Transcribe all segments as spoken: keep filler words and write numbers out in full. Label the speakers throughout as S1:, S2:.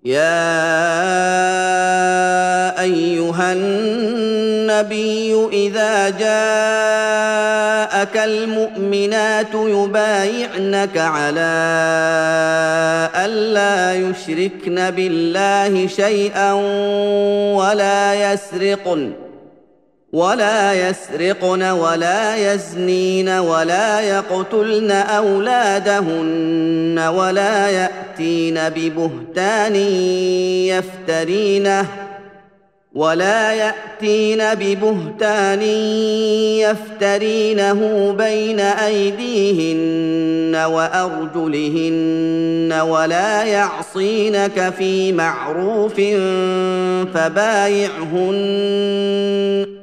S1: يا ايها النبي اذا جاءك المؤمنات يبايعنك على الا يشركن بالله شيئا ولا يسرقن ولا يسرقن ولا يزنين ولا يقتلن أولادهن ولا يأتين ببهتان يفترينه ولا يأتين ببهتان يفترينه بين أيديهن وأرجلهن ولا يعصينك في معروف فبايعهن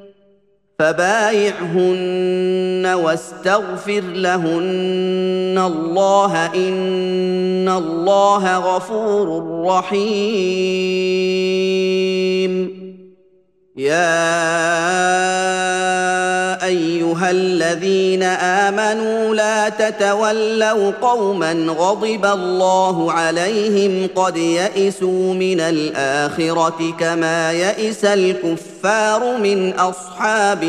S1: فبايعهن واستغفر لهن الله إن الله غفور رحيم. يا ايها الذين امنوا لا تتولوا قوما غضب الله عليهم قد يئسوا من الاخره كما يئس الكفار من اصحاب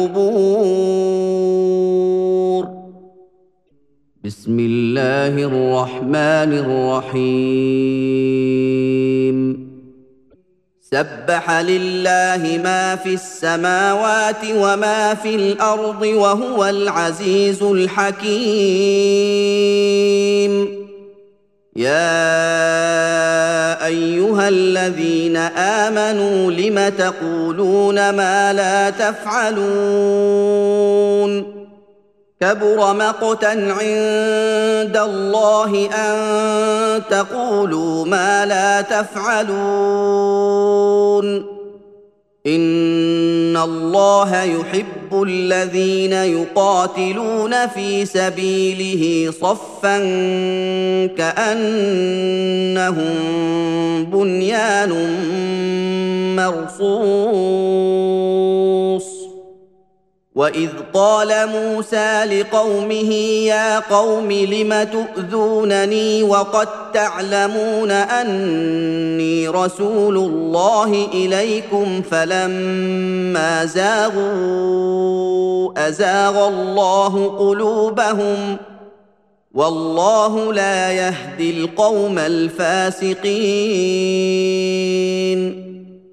S1: القبور. بسم الله الرحمن الرحيم. سبح لله ما في السماوات وما في الارض وهو العزيز الحكيم. يا ايها الذين امنوا لم تقولون ما لا تفعلون كبر مقتا عند الله ان تقولوا ما لا تفعلون ان الله يحب الذين يقاتلون في سبيله صفا كانهم بنيان مرصوص. وإذ قال موسى لقومه يا قوم لم تؤذونني وقد تعلمون أني رسول الله إليكم فلما زاغوا أزاغ الله قلوبهم والله لا يهدي القوم الفاسقين.